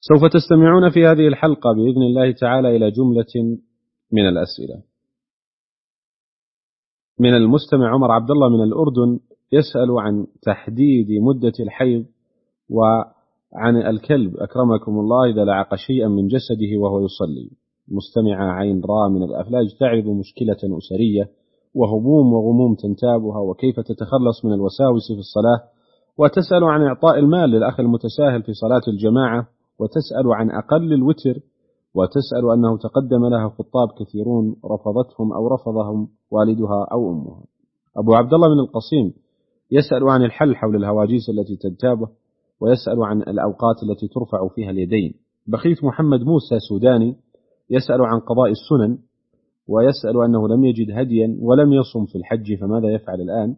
سوف تستمعون في هذه الحلقة بإذن الله تعالى إلى جملة من الأسئلة من المستمع عمر عبد الله من الأردن، يسأل عن تحديد مدة الحيض وعن الكلب أكرمكم الله إذا لعق شيئا من جسده وهو يصلي. مستمع عين راء من الأفلاج تعرض مشكلة أسرية وهموم وغموم تنتابها، وكيف تتخلص من الوساوس في الصلاة، وتسأل عن إعطاء المال للأخ المتساهل في صلاة الجماعة، وتسأل عن أقل الوتر، وتسأل أنه تقدم لها خطاب كثيرون رفضتهم أو رفضهم والدها أو أمها. أبو عبد الله من القصيم يسأل عن الحل حول الهواجيس التي تنتابه، ويسأل عن الأوقات التي ترفع فيها اليدين. بخيت محمد موسى سوداني يسأل عن قضاء السنن، ويسأل أنه لم يجد هديا ولم يصم في الحج فماذا يفعل الآن،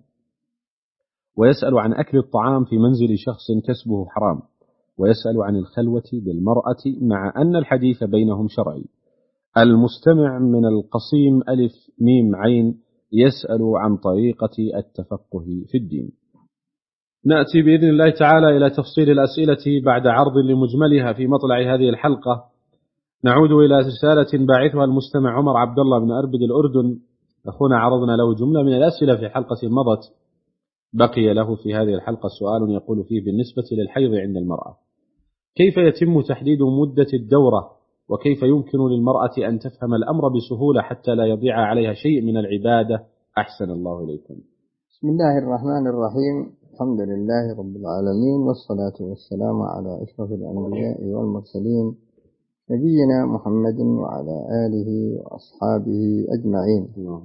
ويسأل عن أكل الطعام في منزل شخص كسبه حرام، ويسأل عن الخلوة بالمرأة مع أن الحديث بينهم شرعي. المستمع من القصيم ألف ميم عين يسأل عن طريقة التفقه في الدين. نأتي بإذن الله تعالى إلى تفصيل الأسئلة بعد عرض لمجملها في مطلع هذه الحلقة. نعود إلى رسالة باعثها المستمع عمر عبد الله بن أربد الأردن. أخونا عرضنا له جملة من الأسئلة في حلقة مضت، بقي له في هذه الحلقة سؤال يقول فيه بالنسبة للحيض عند المرأة: كيف يتم تحديد مدة الدورة، وكيف يمكن للمرأة أن تفهم الأمر بسهولة حتى لا يضيع عليها شيء من العبادة؟ أحسن الله إليكم. بسم الله الرحمن الرحيم، الحمد لله رب العالمين، والصلاة والسلام على أشرف الأنبياء والمرسلين نبينا محمد وعلى آله وأصحابه أجمعين.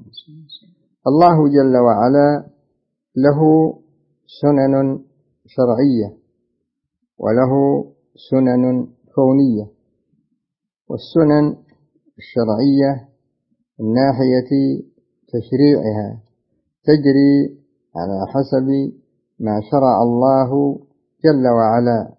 الله جل وعلا له سنن شرعية وله سنن كونية، والسنن الشرعية من ناحية تشريعها تجري على حسب ما شرع الله جل وعلا.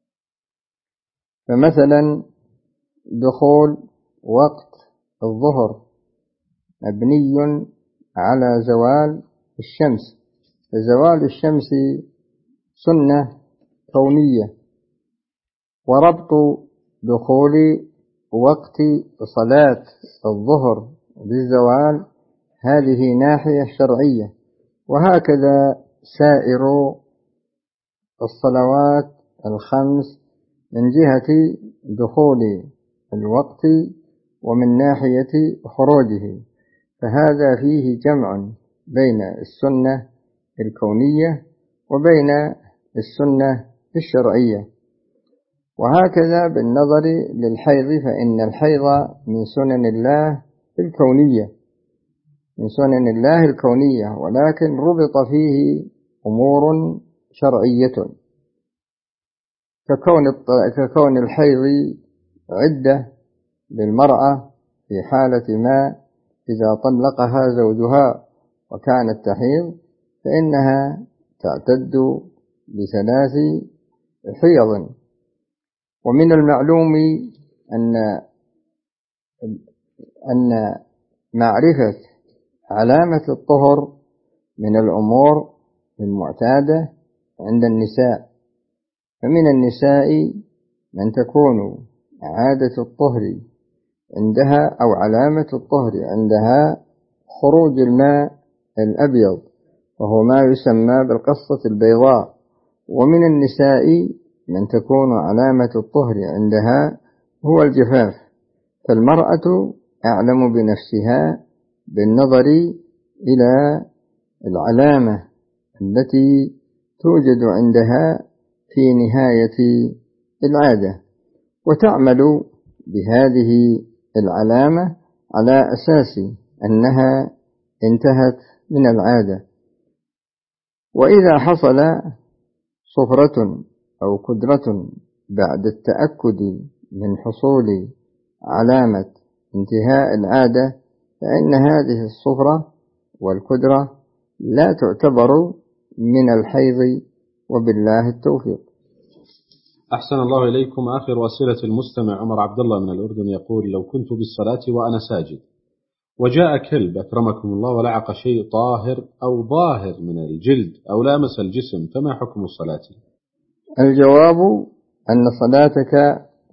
فمثلا دخول وقت الظهر مبني على زوال الشمس، فزوال الشمس سنة كونية، وربط دخول وقت صلاة الظهر بالزوال هذه ناحية شرعية. وهكذا سائر الصلوات الخمس من جهة دخول الوقت ومن ناحية خروجه، فهذا فيه جمع بين السنة الكونية وبين السنة الشرعية. وهكذا بالنظر للحيض، فإن الحيض من سنن الله الكونية، من سنن الله الكونية، ولكن ربط فيه أمور شرعية، ككون الحيض عدة للمرأة في حالة ما إذا طلقها زوجها وكانت تحيض فإنها تعتد ب3 حيض. ومن المعلوم أن معرفة علامة الطهر من الأمور المعتادة عند النساء، فمن النساء من تكون عادة الطهر عندها أو علامة الطهر عندها خروج الماء الأبيض وهو ما يسمى بالقصة البيضاء، ومن النساء من تكون علامة الطهر عندها هو الجفاف. فالمرأة أعلم بنفسها بالنظر إلى العلامة التي توجد عندها في نهاية العادة، وتعمل بهذه العلامة على أساس أنها انتهت من العادة. وإذا حصل صفرة أو كدرة بعد التأكد من حصول علامة انتهاء العادة، فإن هذه الصفرة والكدرة لا تعتبر من الحيض، وبالله التوفيق. أحسن الله إليكم. آخر أسئلة المستمع عمر عبد الله من الأردن يقول: لو كنت بالصلاة وأنا ساجد وجاء كلب أكرمكم الله ولعق شيء طاهر أو ظاهر من الجلد أو لامس الجسم، فما حكم صلاتي؟ الجواب أن صلاتك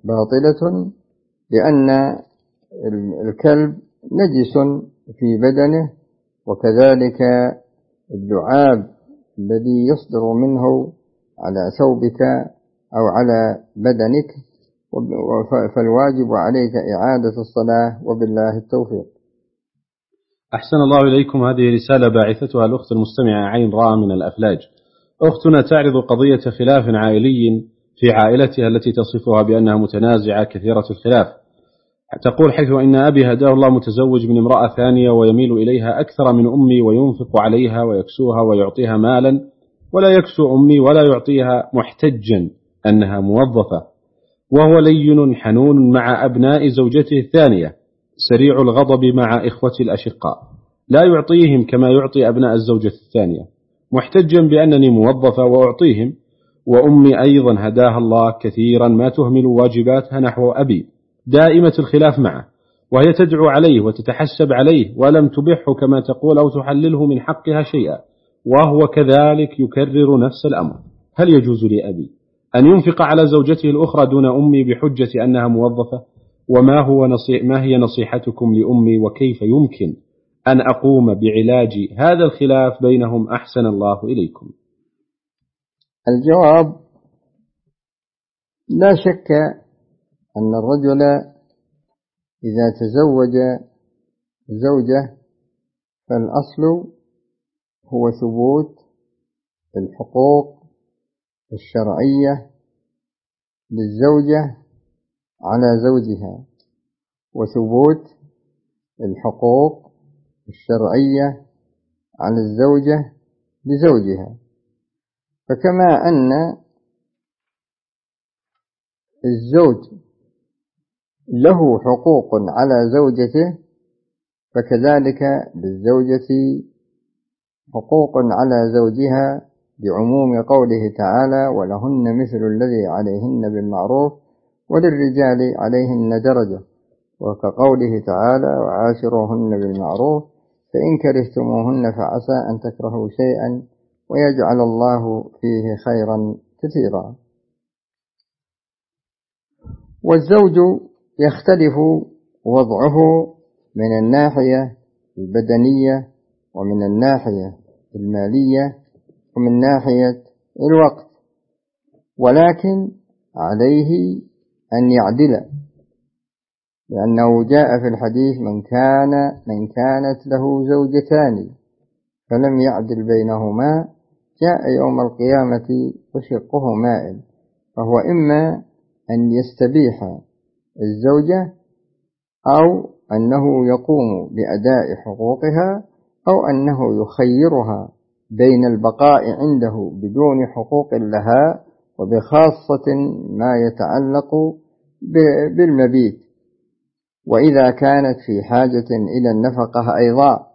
باطلة، لأن الكلب نجس في بدنه، وكذلك اللعاب الذي يصدر منه على ثوبك أو على بدنك، فالواجب عليك إعادة الصلاة، وبالله التوفيق. أحسن الله إليكم. هذه رسالة باعثتها الأخت المستمعة عين راء من الأفلاج. أختنا تعرض قضية خلاف عائلي في عائلتها التي تصفها بأنها متنازعة كثيرة الخلاف. تقول: حيث إن أبي هداه الله متزوج من امرأة ثانية ويميل إليها أكثر من أمي وينفق عليها ويكسوها ويعطيها مالا، ولا يكسو أمي ولا يعطيها، محتجا أنها موظفة، وهو لين حنون مع أبناء زوجته الثانية، سريع الغضب مع إخوتي الأشقاء، لا يعطيهم كما يعطي أبناء الزوجة الثانية، محتجا بأنني موظفة وأعطيهم، وأمي أيضا هداها الله كثيرا ما تهمل واجباتها نحو أبي، دائمة الخلاف معه، وهي تدعو عليه وتتحسب عليه ولم تبحه كما تقول أو تحلله من حقها شيئا، وهو كذلك يكرر نفس الأمر. هل يجوز لأبي أن ينفق على زوجته الأخرى دون أمي بحجة أنها موظفة؟ ما هي نصيحتكم لأمي، وكيف يمكن أن أقوم بعلاج هذا الخلاف بينهم؟ أحسن الله إليكم. الجواب: لا شك أن الرجل إذا تزوج زوجة فالأصل هو ثبوت الحقوق الشرعية للزوجة على زوجها، وثبوت الحقوق الشرعية على الزوجة لزوجها. فكما أن الزوج له حقوق على زوجته، فكذلك للزوجة حقوق على زوجها، بعموم قوله تعالى: ولهن مثل الذي عليهن بالمعروف وللرجال عليهن درجة، وكقوله تعالى: وعاشروهن بالمعروف فإن كرهتموهن فعسى أن تكرهوا شيئا ويجعل الله فيه خيرا كثيرا. والزوج يختلف وضعه من الناحية البدنية، ومن الناحية المالية، ومن ناحية الوقت، ولكن عليه أن يعدل، لأنه جاء في الحديث: من كانت له زوجتان فلم يعدل بينهما جاء يوم القيامة وشقه مائل. فهو إما أن يستبيح الزوجة، أو أنه يقوم بأداء حقوقها، أو أنه يخيرها بين البقاء عنده بدون حقوق لها، وبخاصة ما يتعلق بالمبيت، وإذا كانت في حاجة إلى النفقة أيضا،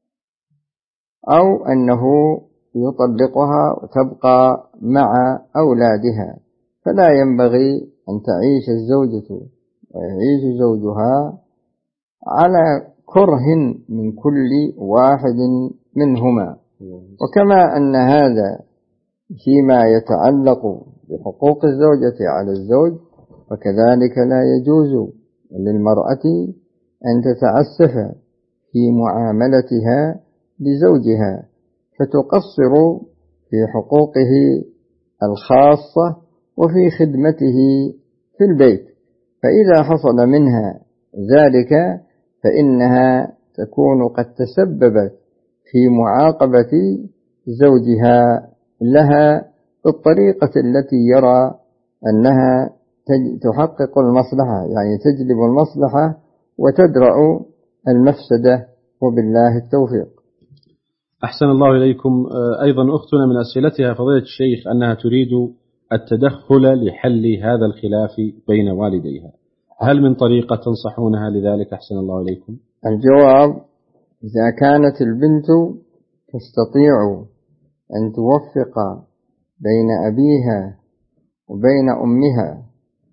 أو أنه يطلقها وتبقى مع أولادها. فلا ينبغي أن تعيش الزوجة ويعيش زوجها على كره من كل واحد منهما. وكما أن هذا فيما يتعلق بحقوق الزوجة على الزوج، فكذلك لا يجوز للمرأة أن تتعسف في معاملتها لزوجها فتقصر في حقوقه الخاصة وفي خدمته في البيت، فإذا حصل منها ذلك فإنها تكون قد تسببت في معاقبة زوجها لها بالطريقة التي يرى أنها تحقق المصلحة، يعني تجلب المصلحة وتدرأ المفسدة، وبالله التوفيق. أحسن الله إليكم. أيضا أختنا من أسئلتها فضيلة الشيخ أنها تريد التدخل لحل هذا الخلاف بين والديها، هل من طريقة تنصحونها لذلك؟ أحسن الله إليكم. الجواب: إذا كانت البنت تستطيع أن توفق بين أبيها وبين أمها،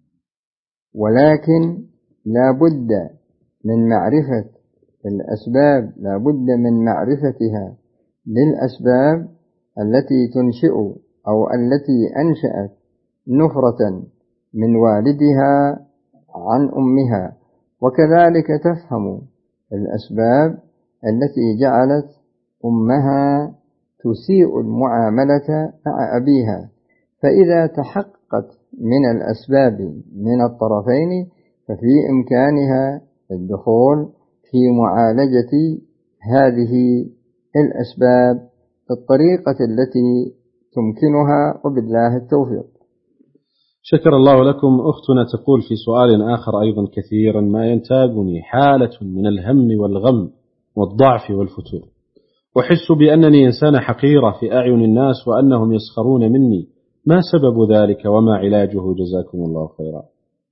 ولكن لا بد من معرفة الأسباب، لا بد من معرفتها للأسباب التي تنشئ أو التي أنشأت نفرة من والدها عن أمها، وكذلك تفهم الأسباب التي جعلت أمها تسيء المعاملة مع أبيها. فإذا تحققت من الأسباب من الطرفين ففي إمكانها الدخول في معالجة هذه الأسباب بالطريقة التي تمكنها، وبالله التوفيق. شكر الله لكم. أختنا تقول في سؤال آخر أيضا: كثيرا ما ينتابني حالة من الهم والغم والضعف والفتور، أحس بأنني إنسان حقيرة في أعين الناس وأنهم يسخرون مني، ما سبب ذلك وما علاجه؟ جزاكم الله خيرا.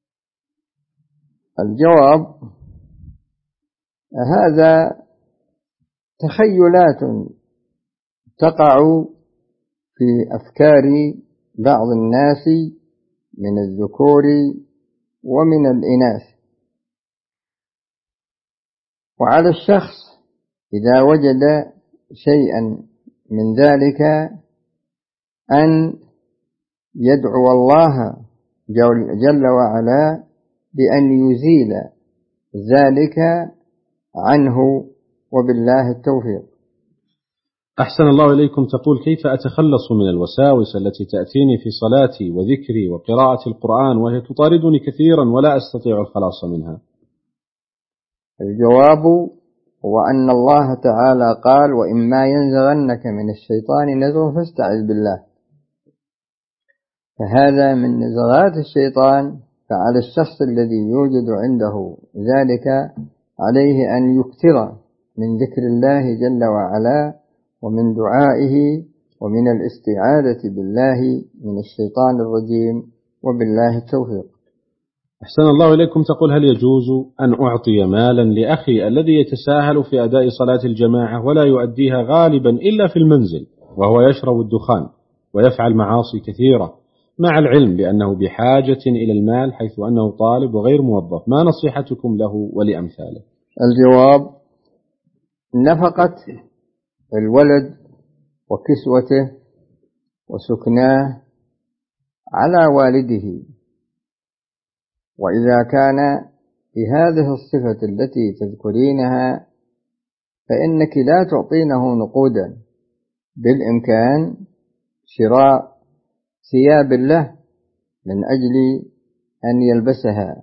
الجواب: هذا تخيلات تقع في أفكار بعض الناس من الذكور ومن الإناث، وعلى الشخص إذا وجد شيئا من ذلك أن يدعو الله جل وعلا بأن يزيل ذلك عنه، وبالله التوفيق. أحسن الله إليكم. تقول: كيف أتخلص من الوساوس التي تأتيني في صلاتي وذكري وقراءة القرآن وهي تطاردني كثيرا ولا أستطيع الخلاص منها؟ الجواب هو أن الله تعالى قال: وإما ينزغنك من الشيطان نزغ فاستعذ بالله. فهذا من نزغات الشيطان، فعلى الشخص الذي يوجد عنده ذلك عليه أن يكثر من ذكر الله جل وعلا ومن دعائه ومن الاستعاذة بالله من الشيطان الرجيم، وبالله التوفيق. أحسن الله إليكم. تقول: هل يجوز أن أعطي مالا لأخي الذي يتساهل في أداء صلاة الجماعة ولا يؤديها غالبا إلا في المنزل وهو يشرب الدخان ويفعل معاصي كثيرة، مع العلم بأنه بحاجة إلى المال حيث أنه طالب وغير موظف؟ ما نصيحتكم له ولأمثاله؟ الجواب: نفقة الولد وكسوته وسكناه على والده، وإذا كان بهذه الصفة التي تذكرينها فإنك لا تعطينه نقودا، بالإمكان شراء ثياب له من أجل أن يلبسها،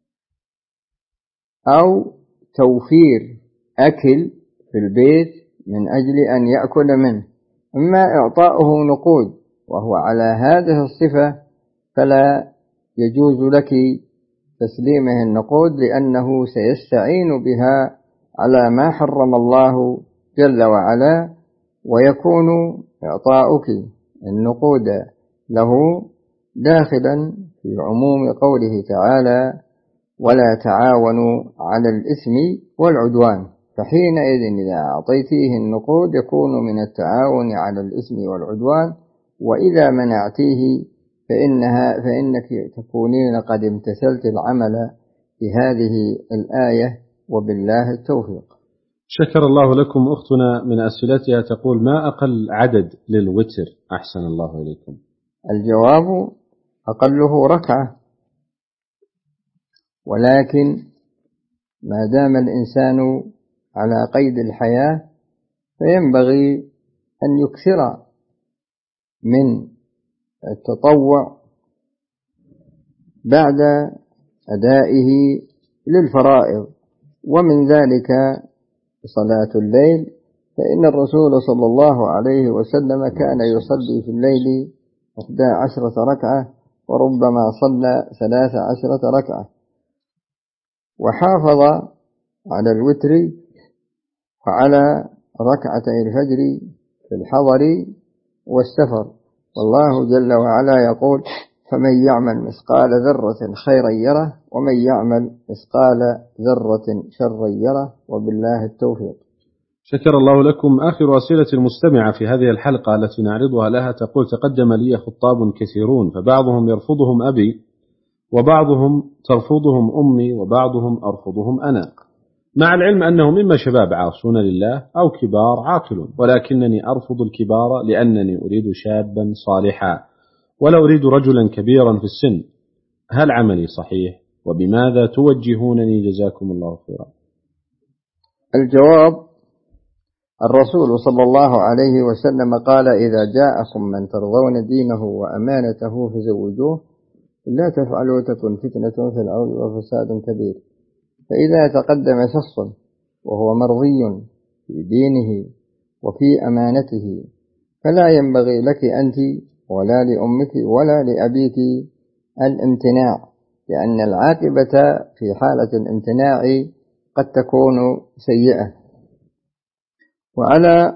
أو توفير أكل في البيت من أجل أن يأكل منه. أما إعطاؤه نقود وهو على هذه الصفة فلا يجوز لك تسليمه النقود، لأنه سيستعين بها على ما حرم الله جل وعلا، ويكون إعطاؤك النقود له داخلا في عموم قوله تعالى: ولا تعاونوا على الإثم والعدوان. فحينئذ إذا أعطيتيه النقود يكون من التعاون على الإثم والعدوان، وإذا منعتيه فإنك تكونين قد امتثلت العمل بهذه الآية، وبالله التوفيق. شكر الله لكم. أختنا من أسئلتها تقول: ما أقل عدد للوتر؟ أحسن الله إليكم. الجواب: أقله ركعة، ولكن ما دام الإنسان على قيد الحياة فينبغي أن يكثر من التطوع بعد أدائه للفرائض، ومن ذلك صلاة الليل، فإن الرسول صلى الله عليه وسلم كان يصلي في الليل 11 ركعة، وربما صلى 13 ركعة، وحافظ على الوتر وعلى ركعتي الفجر في الحضر والسفر. والله جل وعلا يقول: فمن يعمل مثقال ذرة خيرا يره ومن يعمل مثقال ذرة شرا يره، وبالله التوفيق. شكر الله لكم. آخر أسئلة المستمعة في هذه الحلقة التي نعرضها لها تقول: تقدم لي خطاب كثيرون، فبعضهم يرفضهم أبي، وبعضهم ترفضهم أمي، وبعضهم أرفضهم أنا، مع العلم أنهم إما شباب عاصون لله أو كبار عاقلون، ولكنني أرفض الكبار لأنني أريد شابا صالحا ولا أريد رجلا كبيرا في السن. هل عملي صحيح؟ وبماذا توجهونني جزاكم الله خيرا؟ الجواب: الرسول صلى الله عليه وسلم قال: إذا جاءكم من ترضون دينه وأمانته فزوجوه، لا تفعلوا تكن فتنة في الأرض وفساد كبير. فإذا تقدم شخص وهو مرضي في دينه وفي أمانته، فلا ينبغي لك أنت ولا لأمك ولا لأبيك الامتناع، لأن العاقبة في حالة الامتناع قد تكون سيئة. وعلى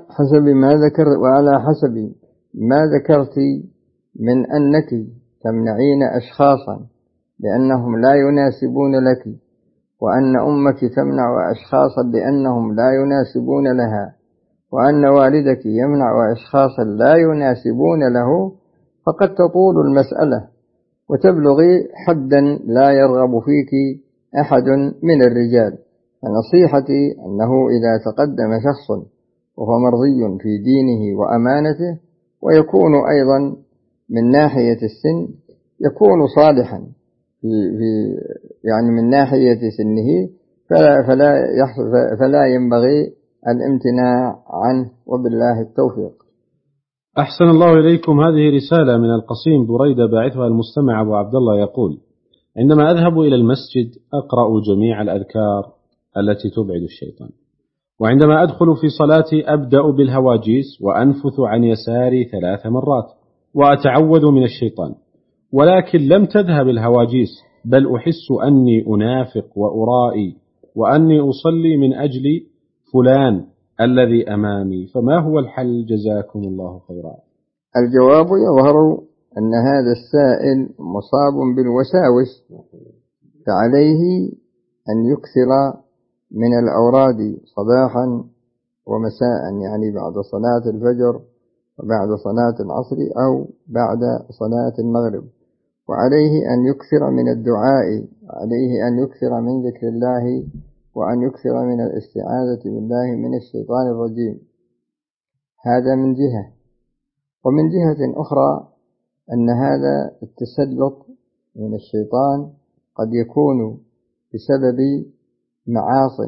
حسب ما ذكرت من أنك تمنعين أشخاصا لأنهم لا يناسبون لك، وأن أمك تمنع أشخاصا لأنهم لا يناسبون لها، وأن والدك يمنع أشخاصا لا يناسبون له، فقد تطول المسألة وتبلغي حدا لا يرغب فيك أحد من الرجال. فنصيحتي أنه إذا تقدم شخص وهو مرضي في دينه وأمانته، ويكون أيضا من ناحية السن يكون صالحا يعني من ناحية سنه، فلا ينبغي الامتناع عنه، وبالله التوفيق. أحسن الله إليكم. هذه رسالة من القصيم بريدة باعثها المستمع أبو عبد الله يقول: عندما أذهب إلى المسجد أقرأ جميع الأذكار التي تبعد الشيطان، وعندما أدخل في صلاتي أبدأ بالهواجيس وأنفث عن يساري 3 مرات وأتعوذ من الشيطان، ولكن لم تذهب الهواجيس، بل أحس أني أنافق وأرائي وأني أصلي من أجل فلان الذي أمامي، فما هو الحل جزاكم الله خيرا؟ الجواب: يظهر أن هذا السائل مصاب بالوساوس، فعليه أن يكثر من الأوراد صباحا ومساء، يعني بعد صلاة الفجر وبعد صلاة العصر أو بعد صلاة المغرب، وعليه أن يكثر من الدعاء، وعليه أن يكثر من ذكر الله، وأن يكثر من الاستعاذة بالله من الشيطان الرجيم. هذا من جهة. ومن جهة أخرى أن هذا التسلط من الشيطان قد يكون بسبب معاصٍ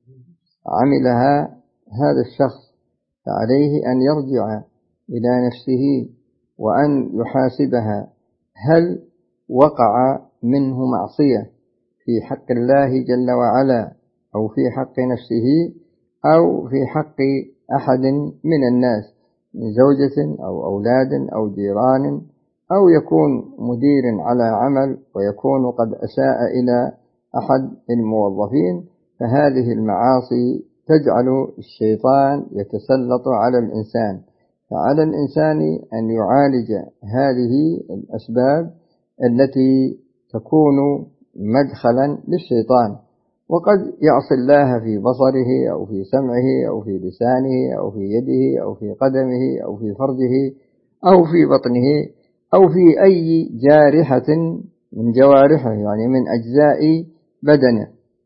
عملها هذا الشخص، فعليه أن يرجع إلى نفسه وأن يحاسبها: هل وقع منه معصية في حق الله جل وعلا، أو في حق نفسه، أو في حق أحد من الناس من زوجة أو أولاد أو جيران، أو يكون مدير على عمل ويكون قد أساء إلى أحد الموظفين. فهذه المعاصي تجعل الشيطان يتسلط على الإنسان، فعلى الإنسان أن يعالج هذه الأسباب التي تكون مدخلا للشيطان. وقد يعصي الله في بصره أو في سمعه أو في لسانه أو في يده أو في قدمه أو في فرجه أو في بطنه أو في أي جارحة من جوارحه، يعني من أجزاء بدنه،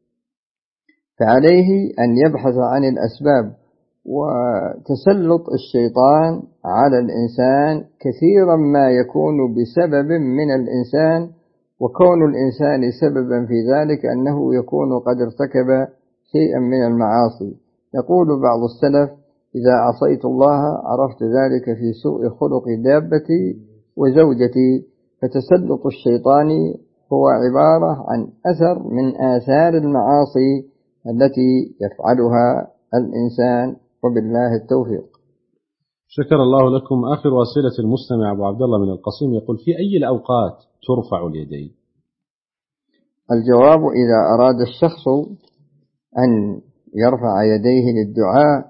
فعليه أن يبحث عن الأسباب. وتسلط الشيطان على الإنسان كثيرا ما يكون بسبب من الإنسان، وكون الإنسان سببا في ذلك أنه يكون قد ارتكب شيئا من المعاصي. يقول بعض السلف: إذا عصيت الله عرفت ذلك في سوء خلق دابتي وزوجتي. فتسلط الشيطان هو عبارة عن أثر من آثار المعاصي التي يفعلها الإنسان، وبالله التوفيق. شكر الله لكم. آخر أسئلة المستمع أبو عبد الله من القصيم يقول: في أي الأوقات ترفع اليدين؟ الجواب: إذا أراد الشخص أن يرفع يديه للدعاء،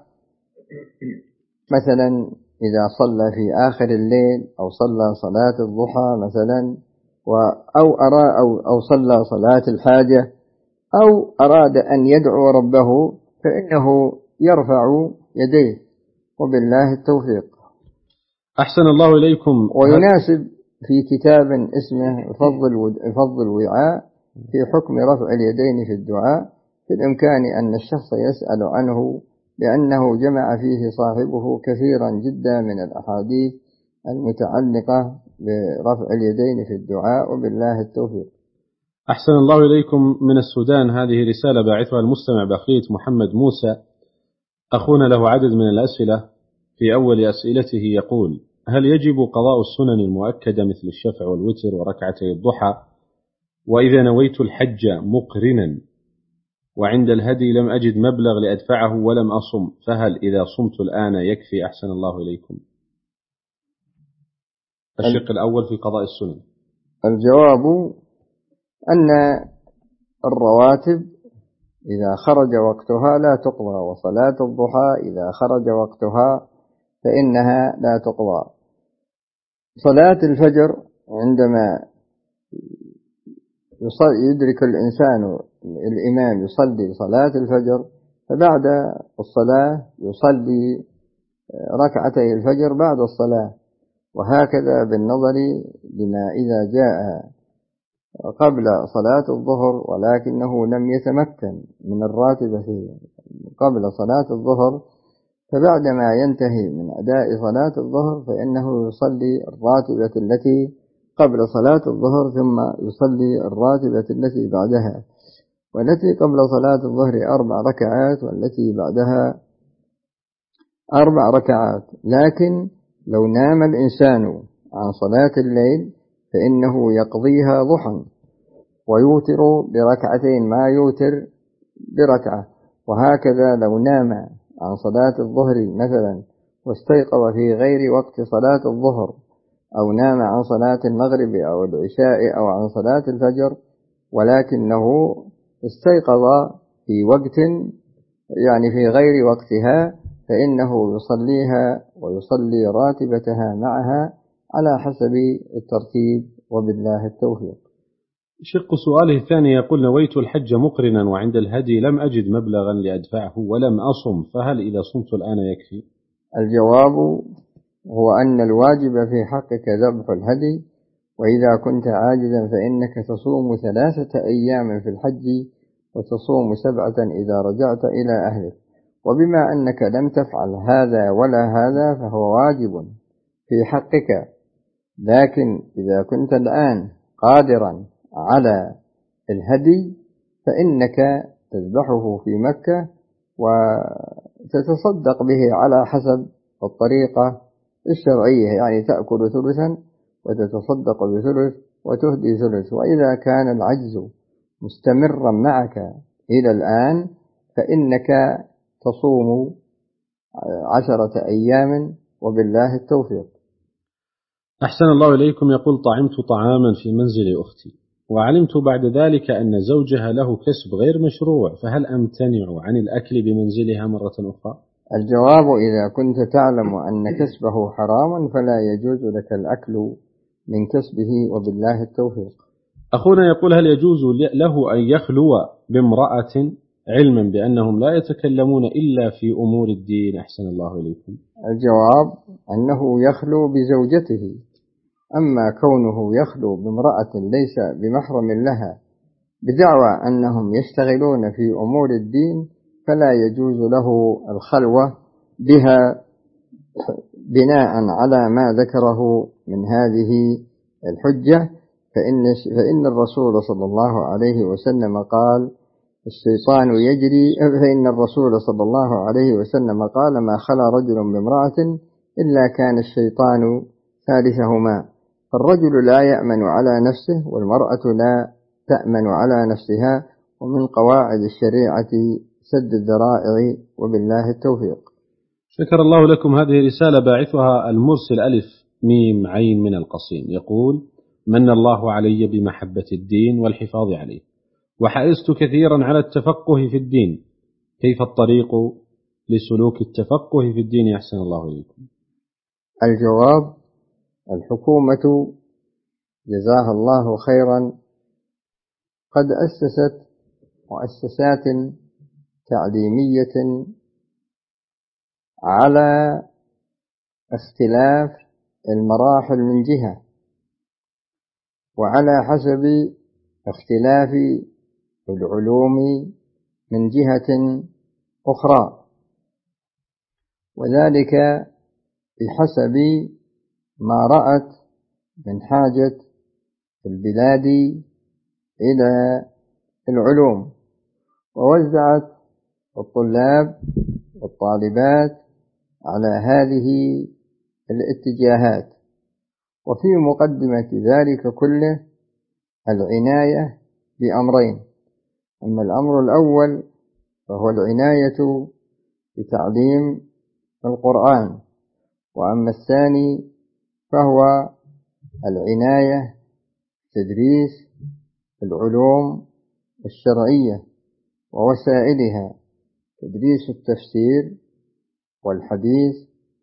مثلا إذا صلى في آخر الليل أو صلى صلاة الضحى مثلا، أو صلى صلاة الحاجة، أو أراد أن يدعو ربه، فإنه يرفع يديه، وبالله التوفيق. أحسن الله إليكم. ويناسب في كتاب اسمه فضل الوعاء في حكم رفع اليدين في الدعاء، في الإمكان أن الشخص يسأل عنه، لأنه جمع فيه صاحبه كثيرا جدا من الأحاديث المتعلقة برفع اليدين في الدعاء، وبالله التوفيق. أحسن الله إليكم. من السودان هذه رسالة باعثها المستمع بقية محمد موسى. أخونا له عدد من الأسئلة. في أول أسئلته يقول: هل يجب قضاء السنن المؤكدة مثل الشفع والوتر وركعتي الضحى؟ وإذا نويت الحج مقرنا وعند الهدي لم أجد مبلغ لأدفعه ولم أصم، فهل إذا صمت الآن يكفي؟ أحسن الله إليكم. الشق الأول في قضاء السنن. الجواب أن الرواتب إذا خرج وقتها لا تقضى، وصلاة الضحى إذا خرج وقتها فإنها لا تقضى. صلاة الفجر عندما يدرك الإنسان الإمام يصلي صلاة الفجر، فبعد الصلاة يصلي ركعتي الفجر بعد الصلاة، وهكذا بالنظر لما إذا جاء قبل صلاة الظهر ولكنه لم يتمكن من الراتبة قبل صلاة الظهر، فبعدما ينتهي من أداء صلاة الظهر فإنه يصلي الراتبة التي قبل صلاة الظهر، ثم يصلي الراتبة التي بعدها، والتي قبل صلاة الظهر 4 ركعات والتي بعدها 4 ركعات. لكن لو نام الإنسان عن صلاة الليل فإنه يقضيها ضحى ويوتر بركعتين ما يوتر بركعة. وهكذا لو نام عن صلاة الظهر مثلا واستيقظ في غير وقت صلاة الظهر، أو نام عن صلاة المغرب أو العشاء أو عن صلاة الفجر ولكنه استيقظ في وقت يعني في غير وقتها، فإنه يصليها ويصلي راتبتها معها على حسب الترتيب، وبالله التوفيق. شق سؤاله الثاني يقول: نويت الحج مقرنا وعند الهدي لم أجد مبلغا لأدفعه ولم أصم، فهل إذا صمت الآن يكفي؟ الجواب هو أن الواجب في حقك ذبح الهدي، وإذا كنت عاجزا فإنك تصوم 3 أيام في الحج وتصوم 7 إذا رجعت إلى أهلك. وبما أنك لم تفعل هذا ولا هذا فهو واجب في حقك، لكن إذا كنت الآن قادرا على الهدي فإنك تذبحه في مكة وتتصدق به على حسب الطريقة الشرعية، يعني تأكل ثلثا وتتصدق بثلث وتهدي ثلث. وإذا كان العجز مستمرا معك إلى الآن فإنك تصوم 10 أيام، وبالله التوفيق. أحسن الله إليكم. يقول: طعمت طعاما في منزل أختي وعلمت بعد ذلك أن زوجها له كسب غير مشروع، فهل أمتنع عن الأكل بمنزلها مرة أخرى؟ الجواب: إذا كنت تعلم أن كسبه حرام فلا يجوز لك الأكل من كسبه، وبالله التوفيق. أخونا يقول: هل يجوز له أن يخلو بامرأة علما بأنهم لا يتكلمون إلا في أمور الدين؟ أحسن الله إليكم. الجواب أنه يخلو بزوجته، أما كونه يخلو بامرأة ليس بمحرم لها بدعوى أنهم يشتغلون في أمور الدين فلا يجوز له الخلوة بها بناء على ما ذكره من هذه الحجة. فإن الرسول صلى الله عليه وسلم قال: الشيطان يجري، فإن الرسول صلى الله عليه وسلم قال: ما خلا رجل بامرأة إلا كان الشيطان ثالثهما. فالرجل لا يأمن على نفسه والمرأة لا تأمن على نفسها، ومن قواعد الشريعة سد الذرائع، وبالله التوفيق. شكر الله لكم. هذه رسالة باعثها المرسل ألف ميم عين من القصيم. يقول: من الله علي بمحبة الدين والحفاظ عليه، وحرصت كثيرا على التفقه في الدين، كيف الطريق لسلوك التفقه في الدين؟ أحسن الله إليكم. الجواب: الحكومة جزاها الله خيرا قد أسست مؤسسات تعليمية على اختلاف المراحل من جهة، وعلى حسب اختلاف العلوم من جهة أخرى، وذلك بحسب ما رأت من حاجة البلاد إلى العلوم، ووزعت الطلاب والطالبات على هذه الاتجاهات. وفي مقدمة ذلك كله العناية بأمرين: أما الأمر الأول فهو العناية بتعليم القرآن، وأما الثاني فهو العناية بتدريس العلوم الشرعية ووسائلها، تدريس التفسير والحديث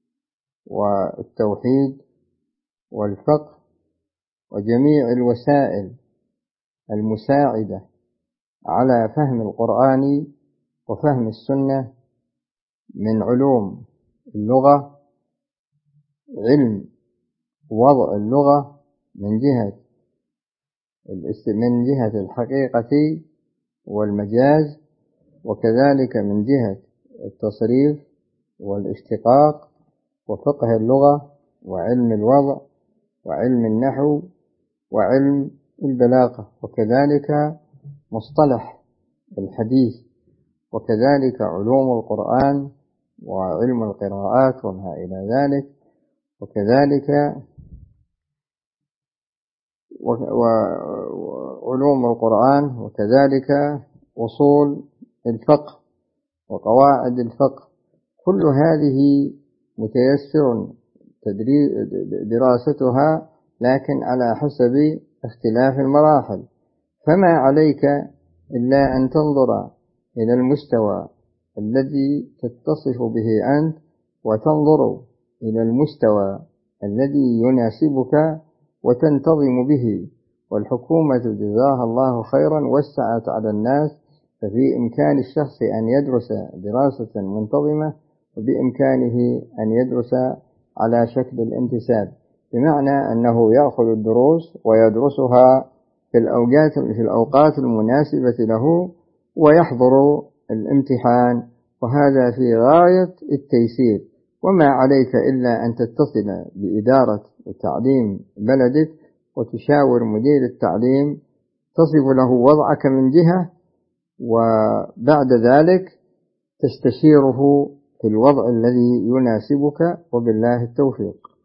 والتوحيد والفقه وجميع الوسائل المساعدة على فهم القرآن وفهم السنة من علوم اللغة، علم وضع اللغة من جهة الحقيقة والمجاز، وكذلك من جهة التصريف والاشتقاق وفقه اللغة وعلم الوضع وعلم النحو وعلم البلاغة، وكذلك مصطلح الحديث، وكذلك علوم القرآن وعلم القراءات وما إلى ذلك، وكذلك وعلوم القرآن، وكذلك أصول الفقه وقواعد الفقه. كل هذه متيسر دراستها، لكن على حسب اختلاف المراحل. فما عليك إلا أن تنظر إلى المستوى الذي تتصف به أنت، وتنظر إلى المستوى الذي يناسبك وتنتظم به. والحكومة جزاها الله خيرا وسعت على الناس، ففي إمكان الشخص أن يدرس دراسة منتظمة، وبإمكانه أن يدرس على شكل الانتساب، بمعنى أنه يأخذ الدروس ويدرسها في الأوقات المناسبة له ويحضر الامتحان، وهذا في غاية التيسير. وما عليك إلا أن تتصل بإدارة تعليم بلدك وتشاور مدير التعليم، تصف له وضعك من جهة، وبعد ذلك تستشيره في الوضع الذي يناسبك، وبالله التوفيق.